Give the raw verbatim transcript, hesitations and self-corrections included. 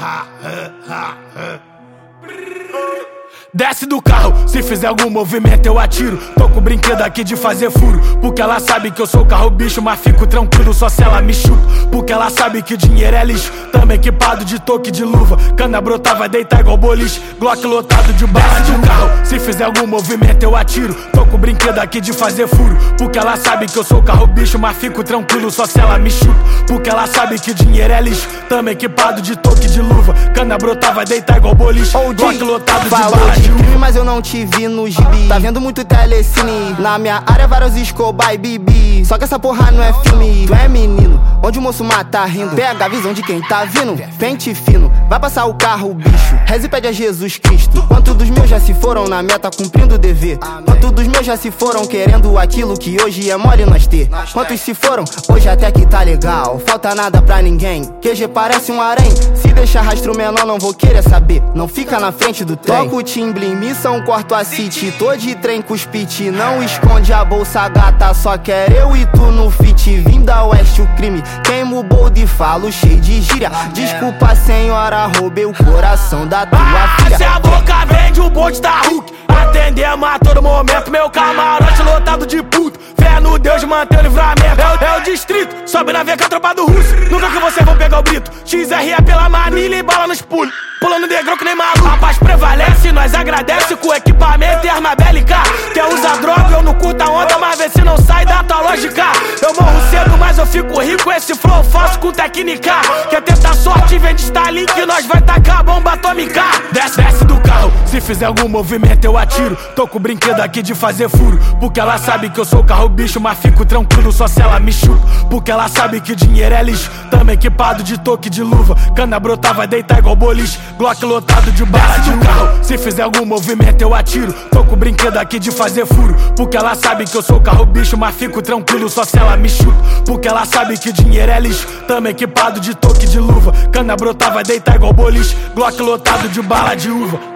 Desce do carro, se fizer algum movimento eu atiro. Tô com o brinquedo aqui de fazer furo, porque ela sabe que eu sou carro bicho, mas fico tranquilo só se ela me chupa. Porque ela sabe que dinheiro é lixo, tamo equipado de toque de luva. Cana brotar vai deitar igual boliche, Glock lotado de bala de um carro. Se fizer algum movimento eu atiro. Tô com o brinquedo aqui de fazer furo, porque ela sabe que eu sou carro bicho, mas fico tranquilo só se ela me chupa. Porque ela sabe que dinheiro é lixo, tamo equipado de toque de luva. Cana brotar vai deitar igual boliche, Glock lotado de bala de crime, mas eu não te vi no gibi. Tá vendo muito telecine, na minha área vários Escobar e Bibi. Só que essa porra não é filme, tu é menino, onde o moço mata rindo. Pega a visão de quem tá vindo, pente fino, vai passar o carro, bicho. Reze e pede a Jesus Cristo. Quantos dos meus já se foram na meta cumprindo o dever? Quantos dos meus já se foram querendo aquilo que hoje é mole nós ter? Quantos se foram? Hoje até que tá legal, falta nada pra ninguém. Q G parece um harém, se deixar rastro menor não vou querer saber. Não fica na frente do trem. Toco o timbre em missão, corto a city. Tô de trem com os pit, não esconde a bolsa gata. Só quer eu e tu no fit. Vim da oeste o crime, queimo o bold e falo cheio de gíria. Desculpa senhora, roubei o coração da tua filha. Se a boca vende o bonde da Hulk, atendemos a todo momento. Meu camarote lotado de puto, fé no Deus manter o livramento. É, é o distrito, sobe na veia com a tropa do russo. Nunca que vocês vão pegar o brito. X R é pela manilha e bala nos pulos, pulando degrau que nem maluco. A paz prevalece, nós agradece com equipamento e arma bélica. Quer usar droga, eu não curto a onda, mas vê se não sai da tua lógica. Eu morro cedo, mas eu fico rico, esse flow falso com técnica. Quer tentar sorte, vem de Starlink, que nós vai tacar a bomba atômica. Desce, desce do carro, se fizer algum movimento eu atiro. Tô com o brinquedo aqui de fazer furo, porque ela sabe que eu sou carro bicho, mas fico tranquilo só se ela me chupa. Porque ela sabe que dinheiro é lixo, tamo equipado de toque de luva. Cana brotar vai deitar igual boliche, Glock lotado de bala de um carro. Se fizer algum movimento eu atiro. Tô com o brinquedo aqui de fazer furo, porque ela sabe que eu sou carro bicho, mas fico tranquilo só se ela me chupa. Porque ela sabe que dinheiro é lixo, tamo equipado de toque de luva. Cana brotar vai deitar igual boliche, Glock lotado de bala de uva.